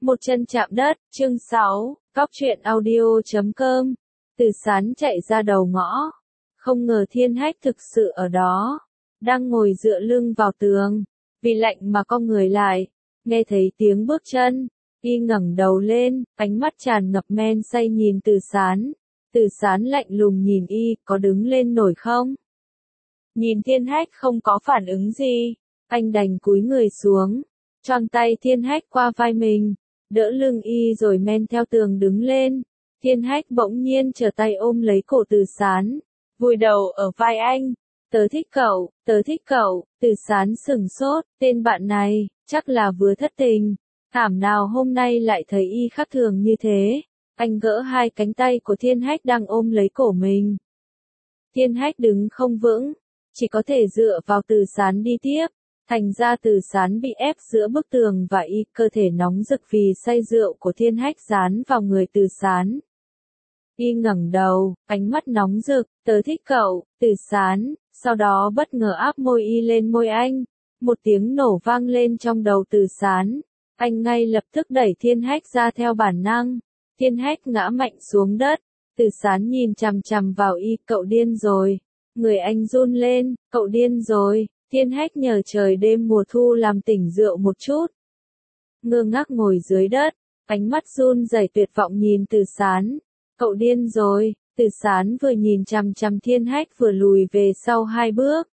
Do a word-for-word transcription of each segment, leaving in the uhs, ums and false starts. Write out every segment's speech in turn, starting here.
Một chân chạm đất, chương sáu, Cóc truyện audio chấm com. Từ Sán chạy ra đầu ngõ. Không ngờ Thiên Hách thực sự ở đó. Đang ngồi dựa lưng vào tường. Vì lạnh mà cong người lại. Nghe thấy tiếng bước chân. Y ngẩng đầu lên, ánh mắt tràn ngập men say nhìn Từ Sán. Từ Sán lạnh lùng nhìn y, có đứng lên nổi không? Nhìn Thiên Hách không có phản ứng gì. Anh đành cúi người xuống. Choàng tay Thiên Hách qua vai mình. Đỡ lưng y rồi men theo tường đứng lên. Thiên Hách bỗng nhiên trở tay ôm lấy cổ Từ Sán. Vùi đầu ở vai anh. Tớ thích cậu, tớ thích cậu. Từ Sán sừng sốt, tên bạn này, chắc là vừa thất tình. Thảm nào hôm nay lại thấy y khác thường như thế. Anh gỡ hai cánh tay của Thiên Hách đang ôm lấy cổ mình. Thiên Hách đứng không vững, chỉ có thể dựa vào Từ Sán đi tiếp. Thành ra Từ Sán bị ép giữa bức tường và y, cơ thể nóng rực vì say rượu của Thiên Hách dán vào người Từ Sán. Y ngẩng đầu, ánh mắt nóng rực, tớ thích cậu, Từ Sán, sau đó bất ngờ áp môi y lên môi anh. Một tiếng nổ vang lên trong đầu Từ Sán. Anh ngay lập tức đẩy Thiên Hách ra theo bản năng. Thiên Hách ngã mạnh xuống đất. Từ Sán nhìn chằm chằm vào y, cậu điên rồi. Người anh run lên, cậu điên rồi. Thiên Hách nhờ trời đêm mùa thu làm tỉnh rượu một chút. Ngơ ngác ngồi dưới đất, ánh mắt run rẩy tuyệt vọng nhìn Từ Sán. Cậu điên rồi. Từ Sán vừa nhìn chằm chằm Thiên Hách vừa lùi về sau hai bước.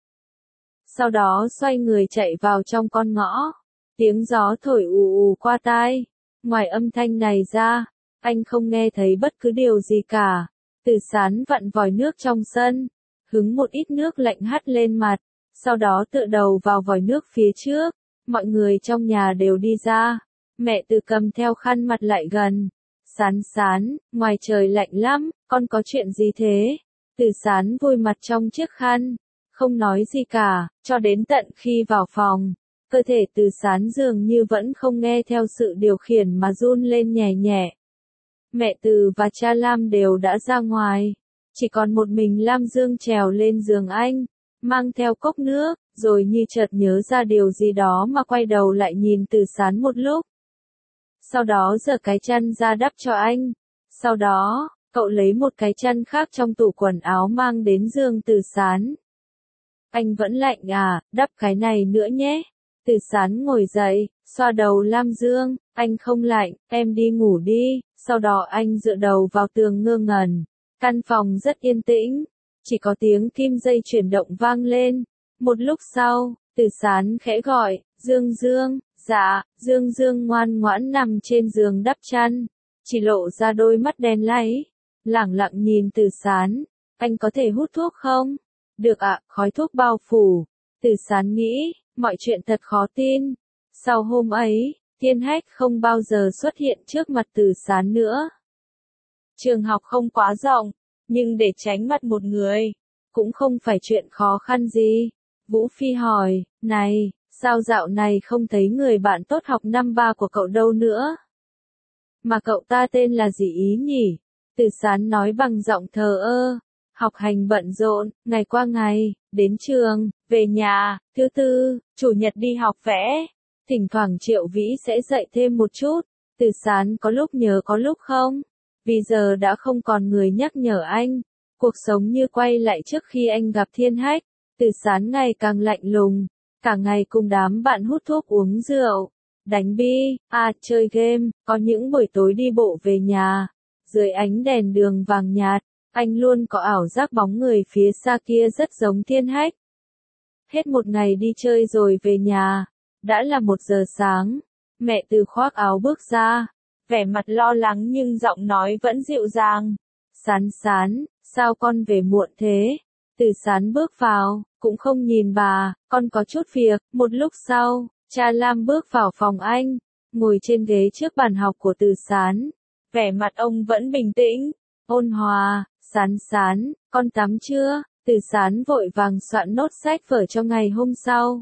Sau đó xoay người chạy vào trong con ngõ. Tiếng gió thổi ù ù qua tai. Ngoài âm thanh này ra, anh không nghe thấy bất cứ điều gì cả. Từ Sán vặn vòi nước trong sân, hứng một ít nước lạnh hắt lên mặt. Sau đó tựa đầu vào vòi nước phía trước. Mọi người trong nhà đều đi ra. Mẹ Từ cầm theo khăn mặt lại gần. Sán Sán, ngoài trời lạnh lắm, con có chuyện gì thế? Từ Sán vùi mặt trong chiếc khăn. Không nói gì cả, cho đến tận khi vào phòng. Cơ thể Từ Sán dường như vẫn không nghe theo sự điều khiển mà run lên nhẹ nhẹ. Mẹ Từ và cha Lam đều đã ra ngoài. Chỉ còn một mình Lam Dương trèo lên giường anh. Mang theo cốc nước, rồi như chợt nhớ ra điều gì đó mà quay đầu lại nhìn Từ Sán một lúc. Sau đó giở cái chăn ra đắp cho anh. Sau đó, cậu lấy một cái chăn khác trong tủ quần áo mang đến giường Từ Sán. Anh vẫn lạnh à, đắp cái này nữa nhé. Từ Sán ngồi dậy, xoa đầu Lam Dương, anh không lạnh, em đi ngủ đi. Sau đó anh dựa đầu vào tường ngơ ngẩn. Căn phòng rất yên tĩnh. Chỉ có tiếng kim dây chuyển động vang lên. Một lúc sau, Từ Sán khẽ gọi, Dương Dương, dạ, Dương Dương ngoan ngoãn nằm trên giường đắp chăn. Chỉ lộ ra đôi mắt đen láy. Lẳng lặng nhìn Từ Sán, anh có thể hút thuốc không? Được ạ, khói thuốc bao phủ. Từ Sán nghĩ, mọi chuyện thật khó tin. Sau hôm ấy, Thiên Hách không bao giờ xuất hiện trước mặt Từ Sán nữa. Trường học không quá rộng. Nhưng để tránh mặt một người, cũng không phải chuyện khó khăn gì. Vũ Phi hỏi, này, sao dạo này không thấy người bạn tốt học năm ba của cậu đâu nữa? Mà cậu ta tên là gì ý nhỉ? Từ Sán nói bằng giọng thờ ơ. Học hành bận rộn, ngày qua ngày, đến trường, về nhà, thứ tư, chủ nhật đi học vẽ. Thỉnh thoảng Triệu Vĩ sẽ dạy thêm một chút. Từ Sán có lúc nhớ có lúc không. Vì giờ đã không còn người nhắc nhở anh. Cuộc sống như quay lại trước khi anh gặp Thiên Hách. Từ Sán ngày càng lạnh lùng. Cả ngày cùng đám bạn hút thuốc uống rượu. Đánh bi, à chơi game. Có những buổi tối đi bộ về nhà. Dưới ánh đèn đường vàng nhạt. Anh luôn có ảo giác bóng người phía xa kia rất giống Thiên Hách. Hết một ngày đi chơi rồi về nhà. Đã là một giờ sáng. Mẹ Từ khoác áo bước ra. Vẻ mặt lo lắng nhưng giọng nói vẫn dịu dàng. Sán Sán, sao con về muộn thế? Từ Sán bước vào, cũng không nhìn bà, con có chút việc. Một lúc sau, cha Lam bước vào phòng anh, ngồi trên ghế trước bàn học của Từ Sán. Vẻ mặt ông vẫn bình tĩnh, ôn hòa. Sán Sán, con tắm chưa? Từ Sán vội vàng soạn nốt sách vở cho ngày hôm sau.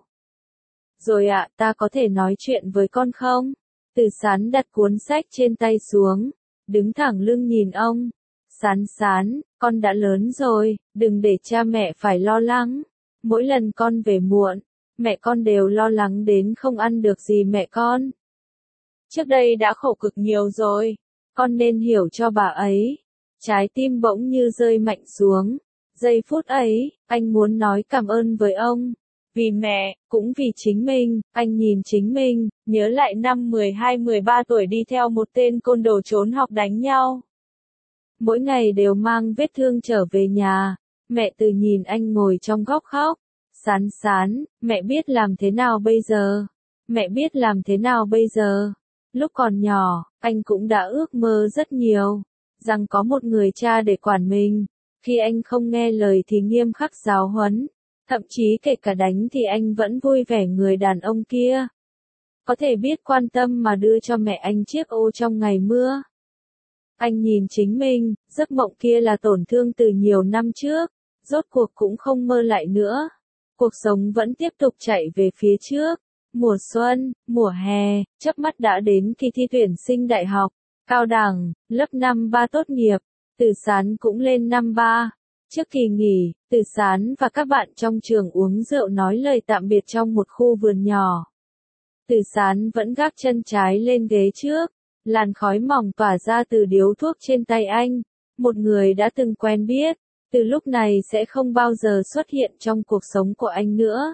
Rồi ạ, ta có thể nói chuyện với con không? Từ Sán đặt cuốn sách trên tay xuống, đứng thẳng lưng nhìn ông. Sán Sán, con đã lớn rồi, đừng để cha mẹ phải lo lắng. Mỗi lần con về muộn, mẹ con đều lo lắng đến không ăn được gì mẹ con. Trước đây đã khổ cực nhiều rồi, con nên hiểu cho bà ấy. Trái tim bỗng như rơi mạnh xuống. Giây phút ấy, anh muốn nói cảm ơn với ông. Vì mẹ, cũng vì chính mình, anh nhìn chính mình, nhớ lại năm mười hai mười ba tuổi đi theo một tên côn đồ trốn học đánh nhau. Mỗi ngày đều mang vết thương trở về nhà, mẹ Từ nhìn anh ngồi trong góc khóc. Sán Sán, mẹ biết làm thế nào bây giờ? Mẹ biết làm thế nào bây giờ? Lúc còn nhỏ, anh cũng đã ước mơ rất nhiều, rằng có một người cha để quản mình. Khi anh không nghe lời thì nghiêm khắc giáo huấn, thậm chí kể cả đánh thì anh vẫn vui vẻ người đàn ông kia. Có thể biết quan tâm mà đưa cho mẹ anh chiếc ô trong ngày mưa. Anh nhìn chính mình, giấc mộng kia là tổn thương từ nhiều năm trước, rốt cuộc cũng không mơ lại nữa. Cuộc sống vẫn tiếp tục chạy về phía trước. Mùa xuân, mùa hè, chớp mắt đã đến kỳ thi tuyển sinh đại học, cao đẳng, lớp năm ba tốt nghiệp. Từ Sán cũng lên năm ba. Trước kỳ nghỉ, Từ Sán và các bạn trong trường uống rượu nói lời tạm biệt trong một khu vườn nhỏ. Từ Sán vẫn gác chân trái lên ghế trước, làn khói mỏng tỏa ra từ điếu thuốc trên tay anh. Một người đã từng quen biết, từ lúc này sẽ không bao giờ xuất hiện trong cuộc sống của anh nữa.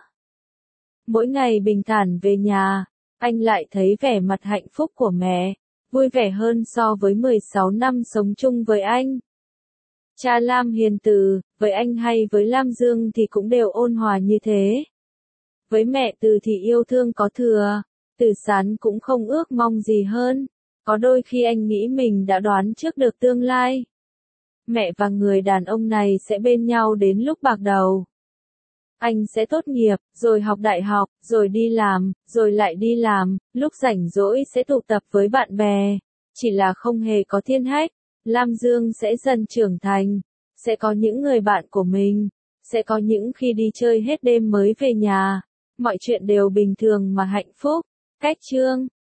Mỗi ngày bình thản về nhà, anh lại thấy vẻ mặt hạnh phúc của mẹ, vui vẻ hơn so với mười sáu năm sống chung với anh. Cha Lam hiền từ, với anh hay với Lam Dương thì cũng đều ôn hòa như thế. Với mẹ Từ thì yêu thương có thừa, Từ Sán cũng không ước mong gì hơn. Có đôi khi anh nghĩ mình đã đoán trước được tương lai. Mẹ và người đàn ông này sẽ bên nhau đến lúc bạc đầu. Anh sẽ tốt nghiệp, rồi học đại học, rồi đi làm, rồi lại đi làm, lúc rảnh rỗi sẽ tụ tập với bạn bè. Chỉ là không hề có Thiên Hách. Lam Dương sẽ dần trưởng thành, sẽ có những người bạn của mình, sẽ có những khi đi chơi hết đêm mới về nhà. Mọi chuyện đều bình thường mà hạnh phúc. Cách chương